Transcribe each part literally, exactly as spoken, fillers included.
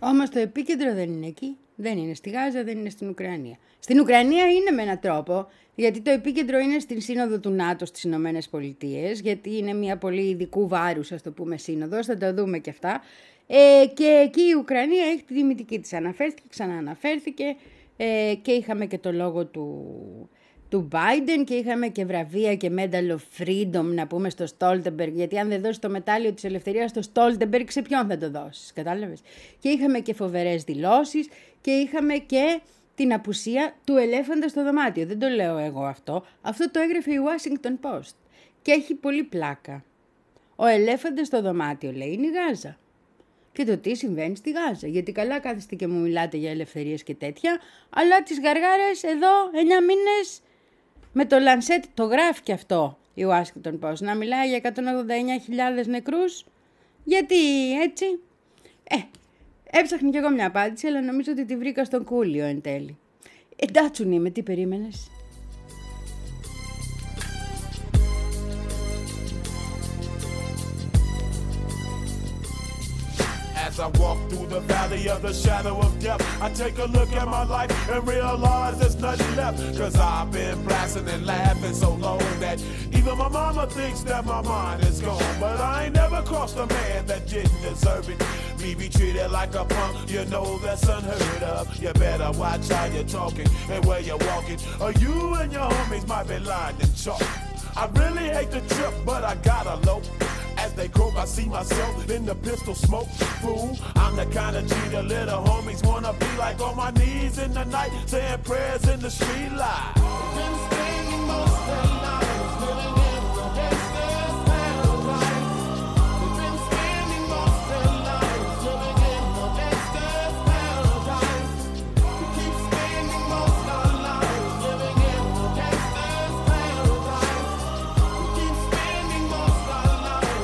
Όμως το επίκεντρο δεν είναι εκεί. Δεν είναι στη Γάζα, δεν είναι στην Ουκρανία. Στην Ουκρανία είναι με έναν τρόπο, γιατί το επίκεντρο είναι στην σύνοδο του ΝΑΤΟ στις Ηνωμένες Πολιτείες, γιατί είναι μια πολύ ειδικού βάρους, ας το πούμε, σύνοδος, θα τα δούμε και αυτά. Ε, και εκεί η Ουκρανία έχει τη δημητική της, αναφέρθηκε, ξανααναφέρθηκε ε, και είχαμε και το λόγο του, του Biden και είχαμε και βραβεία και Medal of Freedom να πούμε στο Stoltenberg, γιατί αν δεν δώσεις το μετάλλιο της ελευθερίας στο Stoltenberg, σε ποιον θα το δώσεις, κατάλαβες. Και είχαμε και φοβερές δηλώσεις και είχαμε και την απουσία του ελέφαντα στο δωμάτιο. Δεν το λέω εγώ αυτό, αυτό το έγραφε η Washington Post και έχει πολύ πλάκα. Ο ελέφαντας στο δωμάτιο, λέει, είναι η Γάζα. Και το τι συμβαίνει στη Γάζα. Γιατί καλά κάθεστε και μου μιλάτε για ελευθερίες και τέτοια, αλλά τις γαργάρες εδώ εννιά μήνες με το Lancet το γράφει και αυτό η Washington Post. Να μιλάει για εκατόν ογδόντα εννιά χιλιάδες νεκρούς. Γιατί έτσι. Ε, έψαχνε κι εγώ μια απάντηση, αλλά νομίζω ότι τη βρήκα στον Κούλιο εν τέλει. Εντάτσουν είμαι, τι περίμενες. As I walk through the valley of the shadow of death, I take a look at my life and realize there's nothing left. Cause I've been blasting and laughing so long that even my mama thinks that my mind is gone. But I ain't never crossed a man that didn't deserve it. Me be treated like a punk, you know that's unheard of. You better watch how you're talking and where you're walking, or you and your homies might be lined in chalk. I really hate the trip, but I gotta low. As they croak, I see myself in the pistol smoke. Fool, I'm the kind of G the little homies wanna be like, on my knees in the night, saying prayers in the street light. Been spending most of their lives living in the gangster's paradise. They've been spending most of their lives living in the gangster's paradise. We keep spending most of our lives living in the gangster's paradise. We keep spending most of our lives.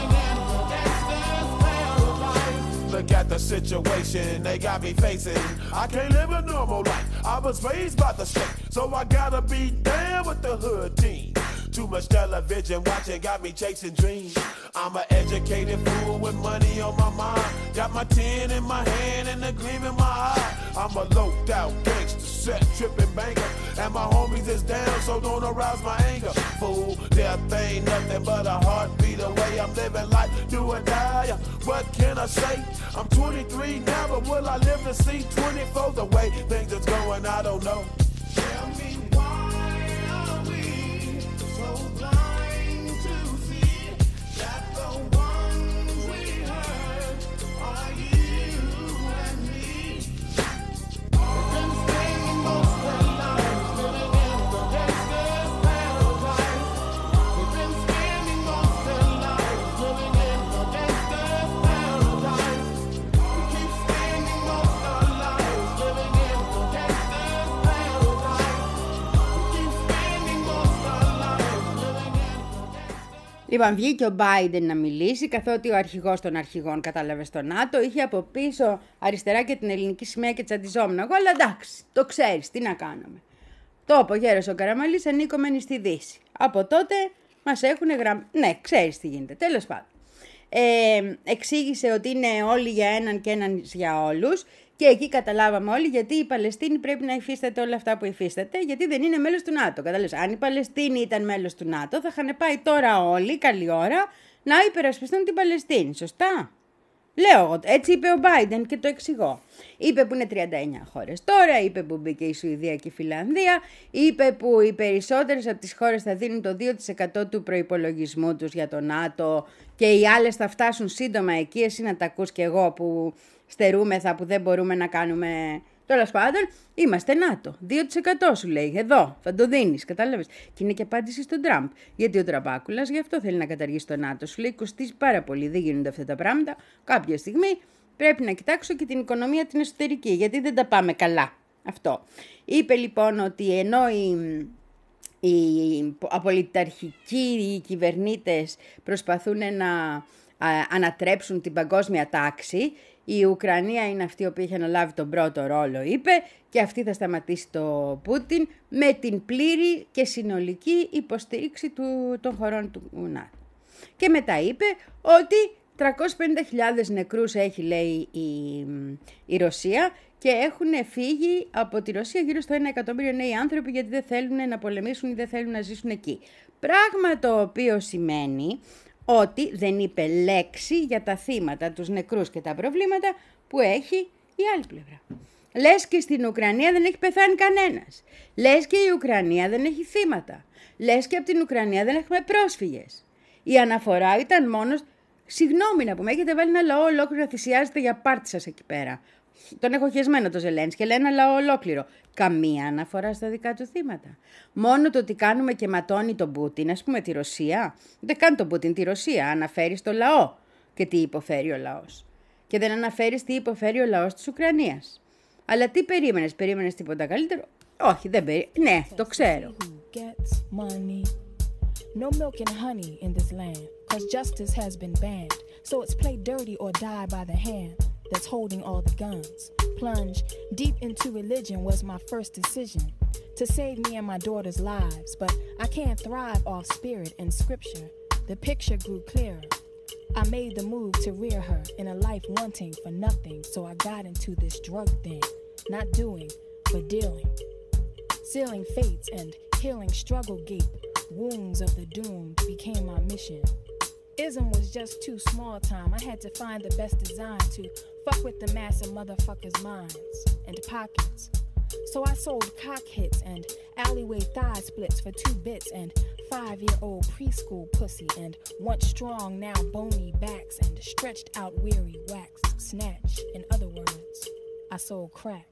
Look at the situation they got me facing. I can't live a normal life. I was raised by the state, so I gotta be down with the hood team. Too much television watching got me chasing dreams. I'm an educated fool with money on my mind. Got my tin in my hand and a gleam in my eye. I'm a loped out gangster, set tripping banker, and my homies is down, so don't arouse my anger. Fool, death ain't nothing but a heartbeat away. I'm living life, do or die. What can I say? I'm twenty-three now, but will I live to see twenty-four? The way things is going, I don't know. Tell me why are we so blind to see that the ones we hurt are you and me? We've been spending most of our lives living in the gangster's paradise. We've been spending most of our lives living in the gangster's paradise. We keep spending most of our lives living in the gangster's paradise. We keep spending most of our lives living in the gangster's. Λοιπόν, βγήκε ο Biden να μιλήσει, καθότι ο αρχηγός των αρχηγών, κατάλαβε, στο ΝΑΤΟ, είχε από πίσω αριστερά και την ελληνική σημαία και τσαντιζόμουν εγώ, αλλά εντάξει, το ξέρεις, τι να κάνουμε. Το είπε ο γέρος ο Καραμαλής, ανήκομενοι στη Δύση. Από τότε μας έχουν γραμ... Ναι, ξέρεις τι γίνεται, τέλος πάντων. Ε, εξήγησε ότι είναι όλοι για έναν και έναν για όλους και εκεί καταλάβαμε όλοι γιατί η Παλαιστίνη πρέπει να υφίσταται όλα αυτά που υφίσταται, γιατί δεν είναι μέλος του ΝΑΤΟ. Κατάλαβες, αν η Παλαιστίνη ήταν μέλος του ΝΑΤΟ θα είχαν πάει τώρα όλοι, καλή ώρα, να υπερασπιστούν την Παλαιστίνη, σωστά? Λέω εγώ, έτσι είπε ο Biden και το εξηγώ. Είπε που είναι τριάντα εννιά χώρες τώρα, είπε που μπήκε η Σουηδία και η Φιλανδία, είπε που οι περισσότερες από τις χώρες θα δίνουν το δύο τοις εκατό του προϋπολογισμού τους για το ΝΑΤΟ και οι άλλες θα φτάσουν σύντομα εκεί, εσύ να τα ακούς και εγώ που στερούμεθα, που δεν μπορούμε να κάνουμε... Τέλος πάντων, είμαστε ΝΑΤΟ. δύο τοις εκατό σου λέει, εδώ, θα το δίνεις, κατάλαβες. Και είναι και απάντηση στον Τραμπ. Γιατί ο Τραμπάκουλας γι' αυτό θέλει να καταργήσει το ΝΑΤΟ. Σου λέει, κοστίζει πάρα πολύ, δεν γίνονται αυτά τα πράγματα. Κάποια στιγμή πρέπει να κοιτάξω και την οικονομία την εσωτερική, γιατί δεν τα πάμε καλά. Αυτό. Είπε λοιπόν ότι ενώ οι, οι απολυταρχικοί οι κυβερνήτες προσπαθούν να α, ανατρέψουν την παγκόσμια τάξη, η Ουκρανία είναι αυτή η οποία έχει αναλάβει τον πρώτο ρόλο, είπε, και αυτή θα σταματήσει το Πούτιν με την πλήρη και συνολική υποστήριξη του, των χωρών του ΝΑΤΟ. Και μετά είπε ότι τριακόσιες πενήντα χιλιάδες νεκρούς έχει, λέει, η, η Ρωσία και έχουν φύγει από τη Ρωσία γύρω στο ένα εκατομμύριο νέοι άνθρωποι γιατί δεν θέλουν να πολεμήσουν ή δεν θέλουν να ζήσουν εκεί. Πράγμα το οποίο σημαίνει ότι δεν είπε λέξη για τα θύματα, τους νεκρούς και τα προβλήματα που έχει η άλλη πλευρά. Λες και στην Ουκρανία δεν έχει πεθάνει κανένας. Λες και η Ουκρανία δεν έχει θύματα. Λες και από την Ουκρανία δεν έχουμε πρόσφυγες. Η αναφορά ήταν μόνο, συγγνώμη να πούμε, έχετε βάλει ένα λαό ολόκληρο να θυσιάζεται για πάρτι σας εκεί πέρα. Τον έχω χεσμένο το Ζελένσκι και λέει ένα λαό ολόκληρο. Καμία αναφορά στα δικά του θύματα. Μόνο το ότι κάνουμε και ματώνει τον Πούτιν, ας πούμε τη Ρωσία. Δεν κάνει τον Πούτιν τη Ρωσία, αναφέρει στο λαό και τι υποφέρει ο λαός. Και δεν αναφέρει τι υποφέρει ο λαός της Ουκρανίας. Αλλά τι περίμενες, περίμενες τίποτα καλύτερο? Όχι, δεν περίμενες. Ναι, το ξέρω. No milk and honey in this land, cause justice has been banned. So it's play dirty or die by the hand that's holding all the guns. Plunge deep into religion was my first decision to save me and my daughter's lives. But I can't thrive off spirit and scripture. The picture grew clearer. I made the move to rear her in a life wanting for nothing. So I got into this drug thing, not doing, but dealing. Sealing fates and healing struggle gape. Wounds of the doomed became my mission. Ism was just too small time. I had to find the best design to fuck with the mass of motherfuckers' minds and pockets. So I sold cock hits and alleyway thigh splits for two bits and five-year-old preschool pussy and once strong, now bony backs and stretched out weary wax snatch. In other words, I sold crack.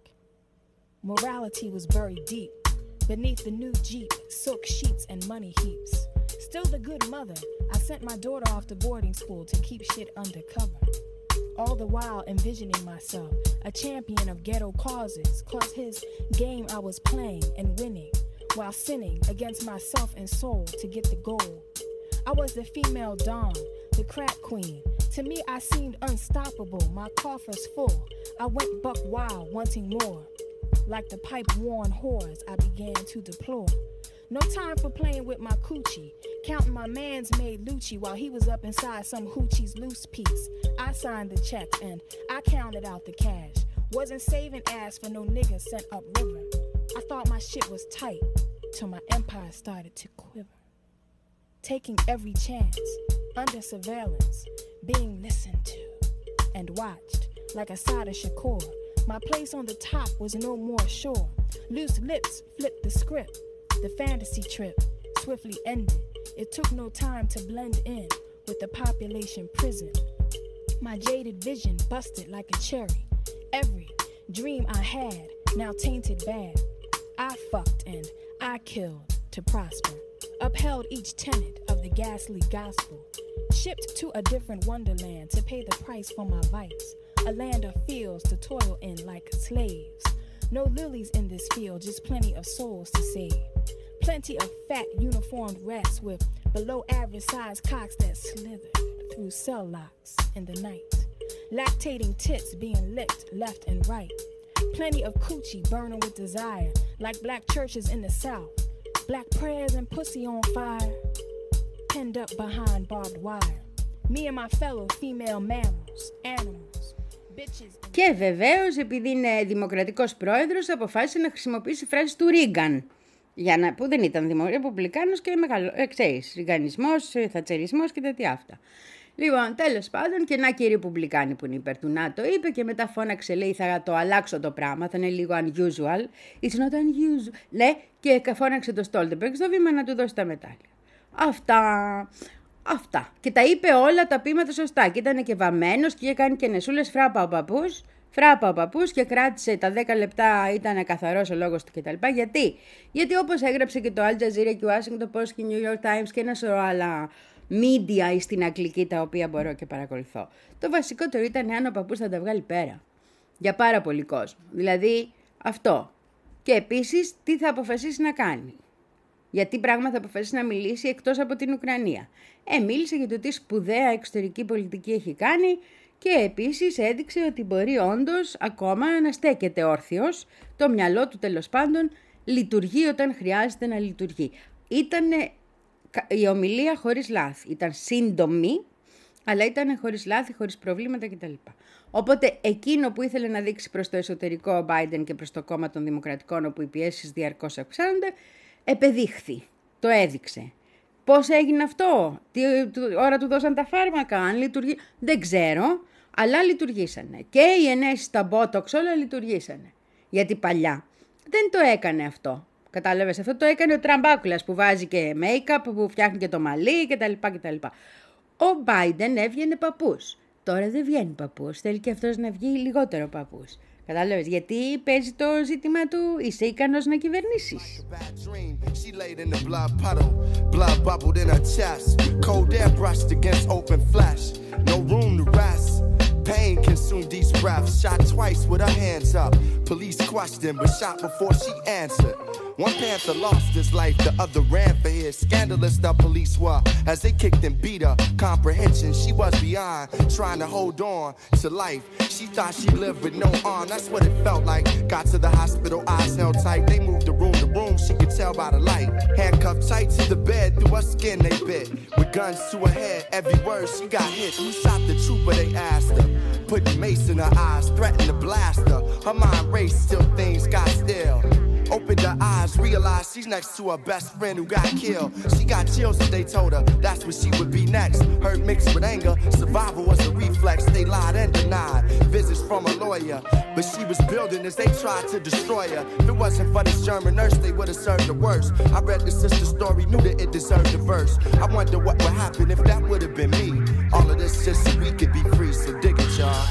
Morality was buried deep beneath the new Jeep, silk sheets and money heaps. Still the good mother, I sent my daughter off to boarding school to keep shit undercover. All the while envisioning myself a champion of ghetto causes, cause his game I was playing and winning, while sinning against myself and soul to get the goal. I was the female dawn, the crack queen. To me I seemed unstoppable, my coffers full. I went buck wild, wanting more. Like the pipe-worn whores I began to deplore. No time for playing with my coochie, counting my man's made Lucci while he was up inside some hoochie's loose piece. I signed the checks and I counted out the cash. Wasn't saving ass for no nigga sent up river. I thought my shit was tight, till my empire started to quiver. Taking every chance, under surveillance, being listened to and watched like Assata Shakur. My place on the top was no more sure. Loose lips flipped the script. The fantasy trip swiftly ended. It took no time to blend in with the population prison. My jaded vision busted like a cherry. Every dream I had now tainted bad. I fucked and I killed to prosper. Upheld each tenet of the ghastly gospel. Shipped to a different wonderland to pay the price for my vice. A land of fields to toil in like slaves. No lilies in this field, just plenty of souls to save. Plenty of fat uniformed rats with below average size cocks that slithered through cell locks in the night. Lactating tits being licked left and right. Plenty of coochie burning with desire, like black churches in the south. Black prayers and pussy on fire, penned up behind barbed wire. Me and my fellow female mammals, animals. Και βεβαίως, επειδή είναι δημοκρατικός πρόεδρος, αποφάσισε να χρησιμοποιήσει φράσεις του Ρίγκαν, για να, που δεν ήταν δημο, ρεπουμπλικάνος και μεγάλο, ε, ξέρεις, ριγκανισμός, θατσερισμός και τέτοια αυτά. Λοιπόν, τέλος πάντων, και να και οι ρεπουμπλικάνοι που είναι υπέρ του ΝΑΤΟ είπε και μετά φώναξε, λέει, θα το αλλάξω το πράγμα, θα είναι λίγο unusual. It's not unusual. Λέει, και φώναξε το Στόλτεμπεργκ στο βήμα να του δώσει τα μετάλλια. Αυτά... Αυτά. Και τα είπε όλα τα ποίηματα σωστά. Και ήταν και βαμμένος και είχε κάνει και νεσούλες φράπα ο παππούς. Φράπα ο παππούς και κράτησε τα δέκα λεπτά, ήταν καθαρός ο λόγος του κτλ. Γιατί? Γιατί όπως έγραψε και το Al Jazeera και ο Washington Post και New York Times και ένα σωρό άλλα media στην αγγλική τα οποία μπορώ και παρακολουθώ. Το βασικότερο ήταν αν ο παππούς θα τα βγάλει πέρα. Για πάρα πολύ κόσμο. Δηλαδή αυτό. Και επίσης τι θα αποφασίσει να κάνει. Γιατί πράγμα θα αποφασίσει να μιλήσει εκτός από την Ουκρανία. Ε, μίλησε για το τι σπουδαία εξωτερική πολιτική έχει κάνει και επίσης έδειξε ότι μπορεί όντως ακόμα να στέκεται όρθιος, το μυαλό του τέλος πάντων λειτουργεί όταν χρειάζεται να λειτουργεί. Ήταν η ομιλία χωρίς λάθη, ήταν σύντομη, Αλλά ήταν χωρίς λάθη, χωρίς προβλήματα κτλ. Οπότε εκείνο που ήθελε να δείξει προς το εσωτερικό ο Biden και προς το κόμμα των Δημοκρατικών, όπου οι πιέσεις διαρκώς αυξάνονται, επεδείχθη. Το έδειξε. Πώς έγινε αυτό, τι ώρα του δώσαν τα φάρμακα, αν λειτουργεί, δεν ξέρω, αλλά λειτουργήσανε. Και οι ενέσεις στα Botox όλα λειτουργήσανε. Γιατί παλιά δεν το έκανε αυτό. Κατάλαβες, αυτό το έκανε ο Τραμπάκουλας που βάζει και make-up, που φτιάχνει και το μαλλί κτλ. κτλ. Ο Biden έβγαινε παππούς. Τώρα δεν βγαίνει παππούς, θέλει και αυτός να βγει λιγότερο παππούς. Κατάλαβες, γιατί παίζει το ζήτημα του, είσαι ικανός να κυβερνήσεις. Pain consumed these breaths. Shot twice with her hands up. Police questioned, but shot before she answered. One Panther lost his life, the other ran for his. Scandalous the police were as they kicked and beat her. Comprehension, she was beyond, trying to hold on to life. She thought she lived with no arm, that's what it felt like. Got to the hospital, eyes held tight. They moved the room to room, she could tell by the light. Handcuffed tight to the bed, through her skin they bit. With guns to her head, every word she got hit. Who shot the trooper, they asked her. Put mace in her eyes, threatened to blast her. Her mind raced, still things got still. Opened her eyes, realized she's next to her best friend who got killed. She got chills as they told her that's what she would be next. Hurt mixed with anger, survival was a reflex. They lied and denied visits from a lawyer, but she was building as they tried to destroy her. If it wasn't for this German nurse, they would have served her worse. I read the sister's story, knew that it deserved a verse. I wonder what would happen if that would have been me. All of this just so we could be free, so dig it, y'all.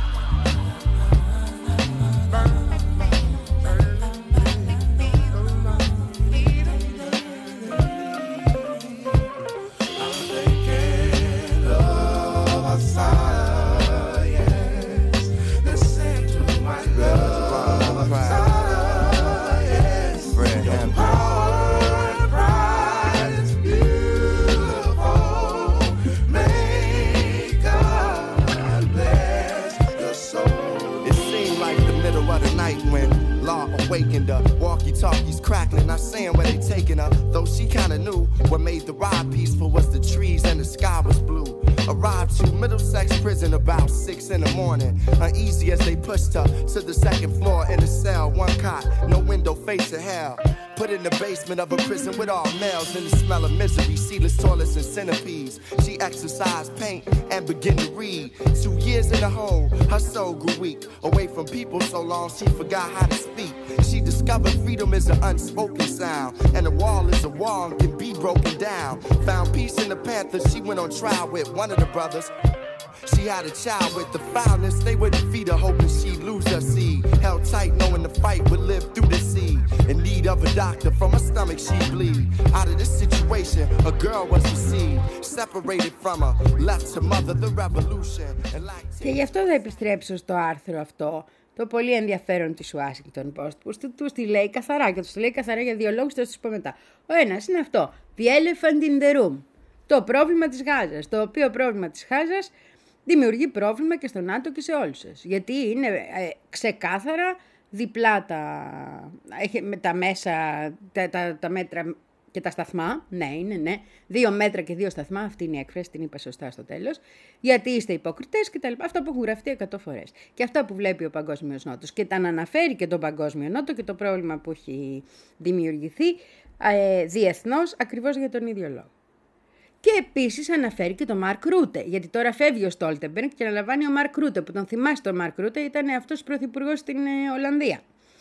Awakened her, walkie-talkies crackling, not saying where they taking her. Though she kinda knew what made the ride peaceful was the trees and the sky was blue. Arrived to Middlesex prison about six in the morning. Uneasy as they pushed her to the second floor in the cell. One cot, no window facing hell. Put in the basement of a prison with all males and the smell of misery, sealess toilets and centipedes. She exercised, paint, and began to read. Two years in the hole, her soul grew weak. Away from people so long she forgot how to speak. She discovered freedom is an unspoken sound, and a wall is a wall and can be broken down. Found peace in the Panther, she went on trial with one of the brothers. She had a child with the foulness, they wouldn't feed her hoping she'd lose her seed. Held tight knowing the fight would live through the seed. In need of a doctor, from her stomach she'd bleed. Out of this situation, a girl was received. Separated from her, left to mother the revolution. Και γι' αυτό θα επιστρέψω στο άρθρο αυτό, το πολύ ενδιαφέρον της Washington Post, που του τη λέει καθαρά και του τη λέει καθαρά για δύο λόγους, θα σας πω μετά. Ο ένας είναι αυτό, the elephant in the room, το πρόβλημα της Γάζας, το οποίο πρόβλημα της Γάζας δημιουργεί πρόβλημα και στον ΝΑΤΟ και σε όλους σας. Γιατί είναι ε, ξεκάθαρα διπλά τα, έχει, με τα μέσα, τα, τα, τα μέτρα και τα σταθμά. Ναι, είναι, ναι. Δύο μέτρα και δύο σταθμά, αυτή είναι η έκφραση, την είπα σωστά στο τέλος. Γιατί είστε υποκριτές και τα λοιπά. Αυτά που έχουν γραφτεί εκατό φορές. Και αυτά που βλέπει ο Παγκόσμιος Νότος. Και τα αναφέρει και τον Παγκόσμιο Νότο και το πρόβλημα που έχει δημιουργηθεί ε, διεθνώς ακριβώς για τον ίδιο λόγο. Και επίσης αναφέρει και τον Μαρκ Ρούτε, γιατί τώρα φεύγει ο Στόλτεμπεργκ και αναλαμβάνει ο Μαρκ Ρούτε, που τον θυμάστε τον Μαρκ Ρούτε, ήταν αυτός πρωθυπουργός στην ε, Ολλανδία.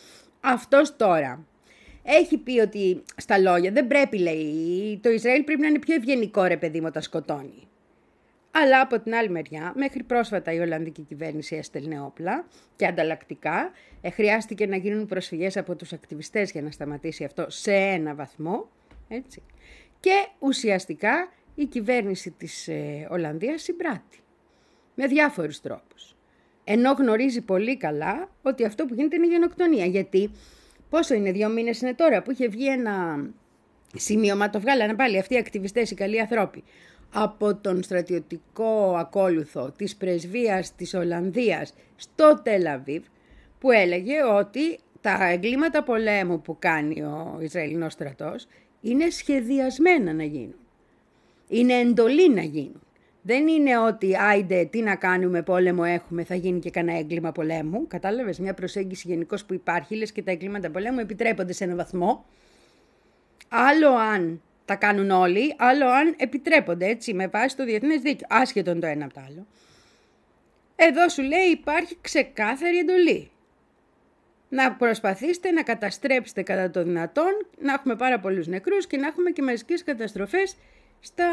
Αυτός τώρα έχει πει ότι στα λόγια δεν πρέπει, λέει, το Ισραήλ πρέπει να είναι πιο ευγενικό, ρε παιδί μου, όταν σκοτώνει. Αλλά από την άλλη μεριά, μέχρι πρόσφατα η Ολλανδική κυβέρνηση έστελνε όπλα και ανταλλακτικά. Ε, χρειάστηκε να γίνουν προσφυγές από τους ακτιβιστές για να σταματήσει αυτό σε ένα βαθμό. Έτσι. Και ουσιαστικά η κυβέρνηση της ε, Ολλανδίας συμπράττει με διάφορους τρόπους. Ενώ γνωρίζει πολύ καλά ότι αυτό που γίνεται είναι γενοκτονία. Γιατί πόσο είναι, δύο μήνες είναι τώρα που είχε βγει ένα σημείωμα, το βγάλανε πάλι αυτοί οι ακτιβιστές, οι καλοί ανθρώποι, από τον στρατιωτικό ακόλουθο της πρεσβείας της Ολλανδίας στο Τελ Αβίβ, που έλεγε ότι τα εγκλήματα πολέμου που κάνει ο Ισραηλινός στρατός είναι σχεδιασμένα να γίνουν. Είναι εντολή να γίνουν. Δεν είναι ότι άιντε τι να κάνουμε, πόλεμο έχουμε, θα γίνει και κανένα έγκλημα πολέμου. Κατάλαβες, μια προσέγγιση γενικώς που υπάρχει, λες και τα εγκλήματα πολέμου επιτρέπονται σε έναν βαθμό. Άλλο αν τα κάνουν όλοι, άλλο αν επιτρέπονται, έτσι, με βάση το διεθνές δίκαιο, άσχετον το ένα από το άλλο. Εδώ σου λέει υπάρχει ξεκάθαρη εντολή. Να προσπαθήσετε να καταστρέψετε κατά το δυνατόν, να έχουμε πάρα πολλούς νεκρούς και να έχουμε και μαζικές καταστροφές στα...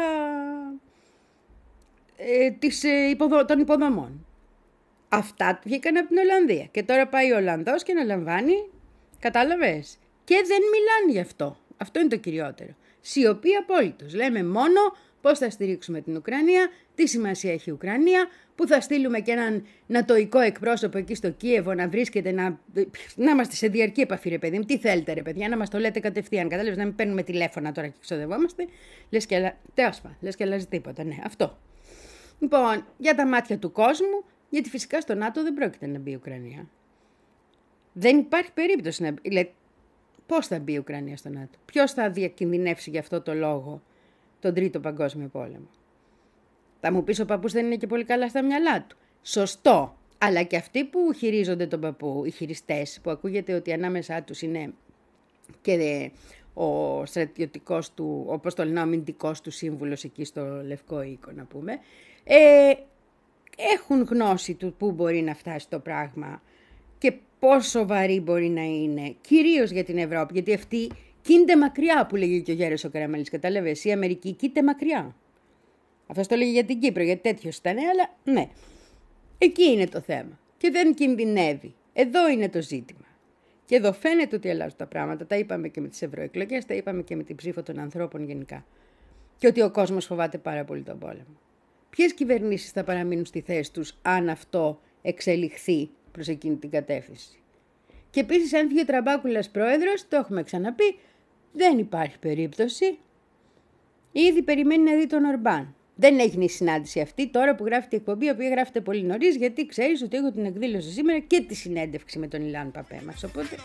ε, της, ε, υποδο... των υποδομών. Αυτά βγήκαν από την Ολλανδία. Και τώρα πάει ο Ολλανδός και αναλαμβάνει, κατάλαβες, και δεν μιλάνε γι' αυτό. Αυτό είναι το κυριότερο. Σιωπή απόλυτος. Λέμε μόνο πώς θα στηρίξουμε την Ουκρανία, τι σημασία έχει η Ουκρανία, που θα στείλουμε και έναν νατοϊκό εκπρόσωπο εκεί στο Κίεβο να βρίσκεται, να, να είμαστε σε διαρκή επαφή, ρε παιδί μου. Τι θέλετε, ρε παιδιά, να μας το λέτε κατευθείαν. Κατάλαβες, να μην παίρνουμε τηλέφωνα τώρα και ξοδευόμαστε. Λες και, αλλα... Τέωσπα, λες και αλλάζει τίποτα. Ναι, αυτό. Λοιπόν, για τα μάτια του κόσμου, γιατί φυσικά στο ΝΑΤΟ δεν πρόκειται να μπει η Ουκρανία. Δεν υπάρχει περίπτωση να μπει. Λέ, πώς θα μπει η Ουκρανία στο ΝΑΤΟ, ποιος θα διακινδυνεύσει γι' αυτό το λόγο τον Τρίτο Παγκόσμιο Πόλεμο. Θα μου πεις ο παππούς δεν είναι και πολύ καλά στα μυαλά του. Σωστό. Αλλά και αυτοί που χειρίζονται τον παππού, οι χειριστές, που ακούγεται ότι ανάμεσά τους είναι και ο στρατιωτικός του, όπως το λένε, ο αμυντικός του σύμβουλος εκεί στο Λευκό Οίκο, να πούμε, ε, έχουν γνώση του πού μπορεί να φτάσει το πράγμα και πόσο βαρύ μπορεί να είναι, κυρίως για την Ευρώπη, γιατί αυτή κίνεται μακριά, που λέγει και ο Γέρος ο Καραμαλής, κατάλαβες, η Αμερική κίνεται μακριά. Αυτό το λέγει για την Κύπρο, γιατί τέτοιος ήταν, αλλά ναι. Εκεί είναι το θέμα. Και δεν κινδυνεύει. Εδώ είναι το ζήτημα. Και εδώ φαίνεται ότι αλλάζουν τα πράγματα. Τα είπαμε και με τις ευρωεκλογές, τα είπαμε και με την ψήφο των ανθρώπων γενικά. Και ότι ο κόσμος φοβάται πάρα πολύ τον πόλεμο. Ποιες κυβερνήσεις θα παραμείνουν στη θέση τους αν αυτό εξελιχθεί προς εκείνη την κατεύθυνση. Και επίσης, αν βγει ο Τραμπάκουλας πρόεδρος, το έχουμε ξαναπεί, δεν υπάρχει περίπτωση. Ήδη περιμένει να δει τον Ορμπάν. Δεν έγινε η συνάντηση αυτή τώρα που γράφει η εκπομπή, η οποία γράφεται πολύ νωρίς, γιατί ξέρεις ότι έχω την εκδήλωση σήμερα και τη συνέντευξη με τον Ηλάν Παπέ μας. Οπότε...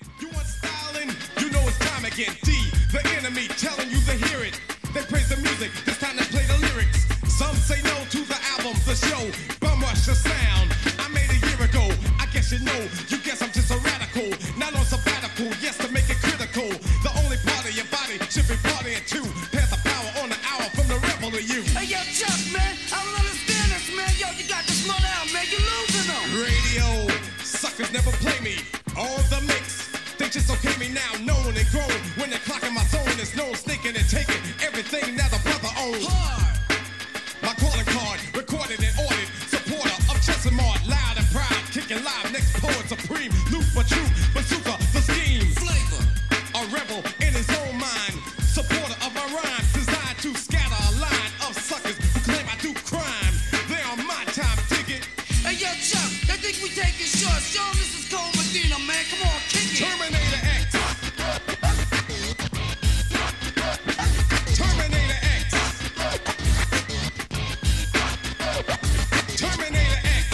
Hey, yo, Chuck, man, I don't understand this, man. Yo, you got to slow down, man. You're losing them. Radio suckers never play me. All the mix, they just okay me now, known and grown. When they're clocking my zone, there's no sneaking and taking everything that the brother owns. Hard. My calling card, recorded and ordered. Supporter of Chester Mart, loud and proud, kicking live. Next poet supreme, loop but true, bazooka, the scheme. Flavor, a rebel in his own mind. Supporter of my rhymes, designed to scatter a line of suckers who claim I do crime. They on my time ticket. Hey, yo, Chuck, I think we take it short. Show 'em this is Cole Medina, man. Come on, kick it. Terminator X. Terminator X. Terminator X.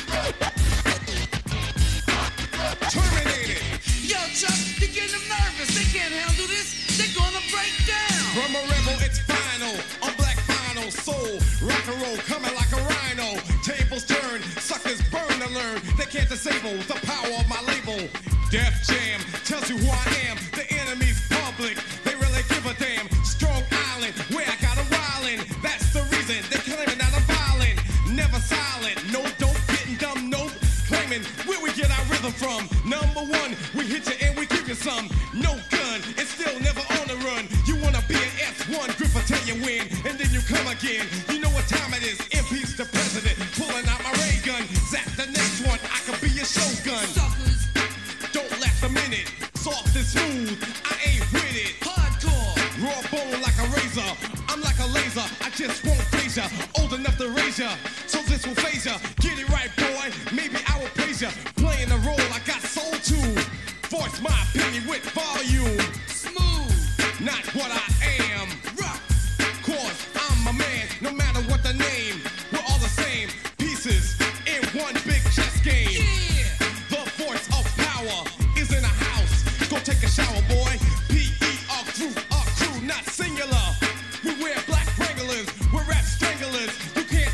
Terminated. Yo, Chuck, you're getting them nervous. They can't handle this. They're gonna break down. From a rebel, it's final. On black final soul. Rock and roll coming like a rhino. Tables turn, suckers burn to learn. They can't disable the power of my label. Def Jam tells you who I am. The enemy's public. They really give a damn. Strong Island, where I got a wildin'. That's the reason they're claiming that I'm violent. Never silent. No dope, getting dumb, nope. Claiming where we get our rhythm from. Number one, we hit you and we give you some. No gun, it's still never on the run. You wanna be an S one, gripper till you win, and then you come again. You know what time it is, impeach the president, pulling out my ray gun. Zap the next one, I could be your shogun. Suckers, don't last a minute, soft and smooth, I ain't with it. Hardcore, raw bone like a razor, I'm like a laser, I just won't phase ya. Old enough to raise ya, so this will phase ya. Get it right, boy, maybe I will praise ya. Playing the role I got soul to, voice my opinion with volume. Smooth, not what I am. Rock, cause I'm a man, no matter what the name. We're all the same, pieces in one big chess game. Yeah. The voice of power is in a house. Go take a shower, boy. P E a crew, a crew, not singular. We wear black wranglers, we're rap stranglers. You can't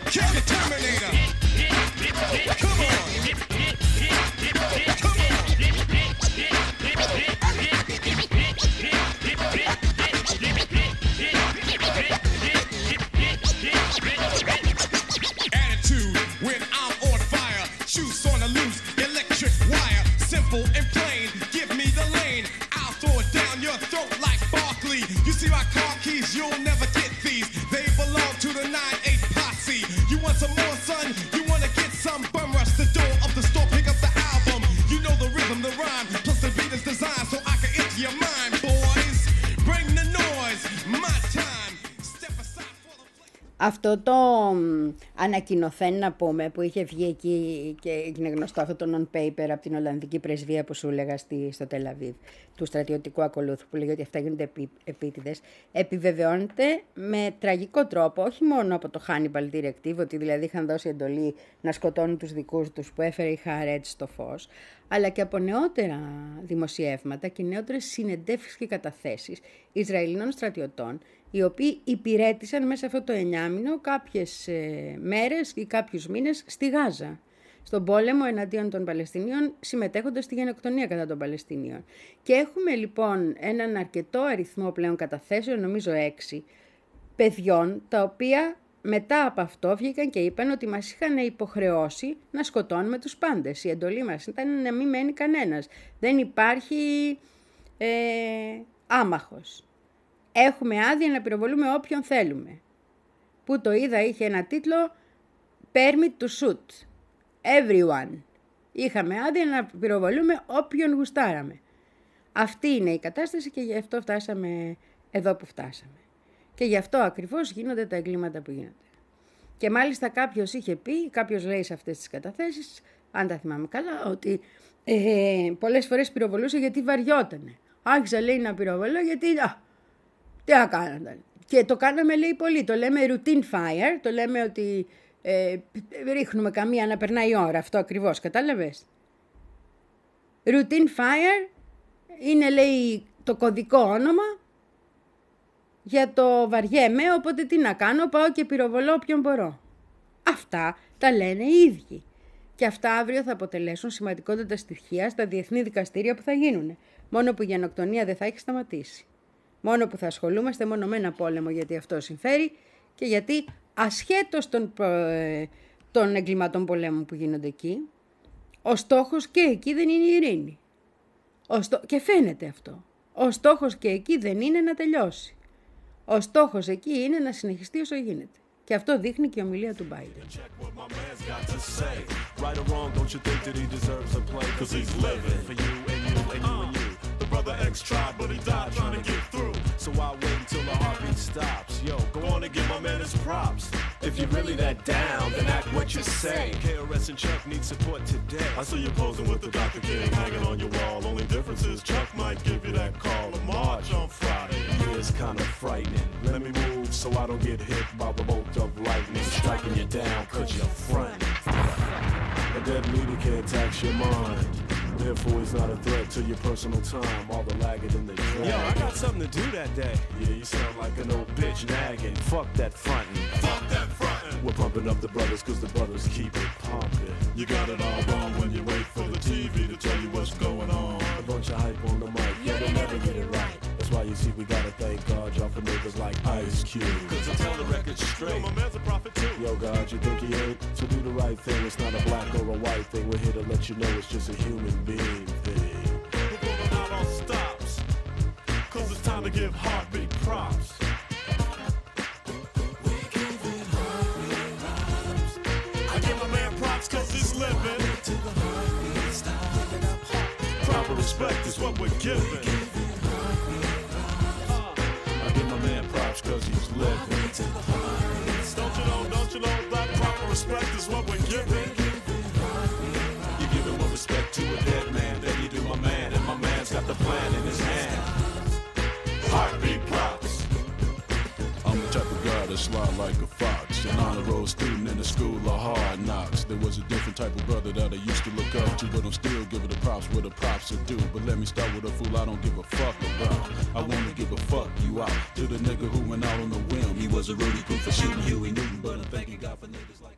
Kick the Terminator. Come on. Come on. Attitude when I'm on fire. Shoes on the loose, electric wire. Simple and plain, give me the lane. I'll throw it down your throat like Barkley. You see my car keys, you'll never get these. They belong to the nine eight posse. You want some more, son? You want to get some? Bum rush the door of the store, pick up the album. You know the rhythm, the rhyme, plus the beat is designed so I can enter your mind, boys. Bring the noise, my time. Step aside for the play. Αυτό το ανακοινωθέν, να πούμε, που είχε βγει εκεί και έγινε γνωστό αυτό το non-paper από την Ολλανδική πρεσβεία που σου έλεγα στη, στο Τελαβίβ, του στρατιωτικού ακολούθου, που λέγει ότι αυτά γίνονται επί, επίτηδες, επιβεβαιώνεται με τραγικό τρόπο, όχι μόνο από το Hannibal Directive, ότι δηλαδή είχαν δώσει εντολή να σκοτώνουν τους δικούς τους που έφερε η Χαρέτ στο φως, αλλά και από νεότερα δημοσιεύματα και νεότερες συνεντεύξεις και καταθέσεις Ισραηλινών στρατιωτών, οι οποίοι υπηρέτησαν μέσα αυτό το εννιάμηνο κάποιες ε, μέρες ή κάποιους μήνες στη Γάζα, στον πόλεμο εναντίον των Παλαιστινίων, συμμετέχοντας στη γενοκτονία κατά των Παλαιστινίων. Και έχουμε λοιπόν έναν αρκετό αριθμό πλέον καταθέσεων, νομίζω έξι, παιδιών, τα οποία μετά από αυτό βγήκαν και είπαν ότι μας είχαν υποχρεώσει να σκοτώνουμε τους πάντες. Η εντολή μας ήταν να μην μένει κανένας. Δεν υπάρχει ε, άμαχος. Έχουμε άδεια να πυροβολούμε όποιον θέλουμε. Που το είδα, είχε ένα τίτλο Permit to shoot everyone. Είχαμε άδεια να πυροβολούμε όποιον γουστάραμε. Αυτή είναι η κατάσταση και γι' αυτό φτάσαμε εδώ που φτάσαμε. Και γι' αυτό ακριβώς γίνονται τα εγκλήματα που γίνονται. Και μάλιστα κάποιος είχε πει, κάποιος λέει σε αυτές τις καταθέσεις, αν τα θυμάμαι καλά, ότι ε, πολλές φορές πυροβολούσε γιατί βαριότανε. Άρχισα, λέει, να πυροβολώ γιατί... Α, τι να κάνονταν. Και το κάναμε, λέει, πολύ. Το λέμε routine fire, το λέμε ότι ε, ρίχνουμε καμία να περνάει η ώρα. Αυτό ακριβώς, κατάλαβες. Routine fire είναι, λέει, το κωδικό όνομα για το βαριέμαι, οπότε τι να κάνω, πάω και πυροβολώ όποιον μπορώ. Αυτά τα λένε οι ίδιοι. Και αυτά αύριο θα αποτελέσουν σημαντικότατα στοιχεία στα διεθνή δικαστήρια που θα γίνουν. Μόνο που η γενοκτονία δεν θα έχει σταματήσει. Μόνο που θα ασχολούμαστε μόνο με ένα πόλεμο, γιατί αυτό συμφέρει και γιατί ασχέτως των, ε, των εγκληματών πολέμων που γίνονται εκεί, ο στόχος και εκεί δεν είναι η ειρήνη. Ο στό... Και φαίνεται αυτό. Ο στόχος και εκεί δεν είναι να τελειώσει. Ο στόχος εκεί είναι να συνεχιστεί όσο γίνεται. Και αυτό δείχνει και η ομιλία του Biden. Brother X tried, but he died trying to get through. So I wait until the heartbeat stops. Yo, go on and give my man his props. If you're really that down, then act what you say. K R S and Chuck need support today. I see you posing with the Doctor King hanging on your wall. Only difference is Chuck might give you that call to march on Friday. Yeah, it's kind of frightening. Let me move so I don't get hit by the bolt of lightning. Striking you down cause you're fronting. A dead meter can't tax your mind. Therefore, he's not a threat to your personal time. All the lagging in the drag. Yo, I got something to do that day. Yeah, you sound like an old bitch nagging. Fuck that frontin'. Fuck that frontin'. We're pumping up the brothers cause the brothers keep it pumping. You got it all wrong when you wait for the T V to tell you what's going on. A bunch of hype on the mic, yeah, they never get it right. That's why you see we gotta thank God, y'all for niggas like Ice Cube. Cause I tell the record straight. Yo, my man's a prophet too. Yo, God, you think he ain't? So do the right thing. It's not a black or a white thing. We're here to let you know it's just a human being thing. We're going out on stops. Cause it's time to give heartbeat props. We giving heartbeat props. I give my man props cause he's living. To the heartbeat stop. Proper respect is what we're giving. Props cause he's living. Don't you know, don't you know that proper respect is what we're giving? You giving more respect to a dead man than you do my man, and my man's got the plan in his hand. Heartbeat props. I'm the type of guy that slide like a fox, an honor roll student in the school of hard knocks. There was a different type of brother that I used to look up to, but I'm still giving the props where the props are due. But let me start with a fool I don't give a fuck about. I wanna give a fuck you out to the nigga who went out on the whim. He was a Rudy proof for shooting Huey Newton, but I'm thanking God for niggas like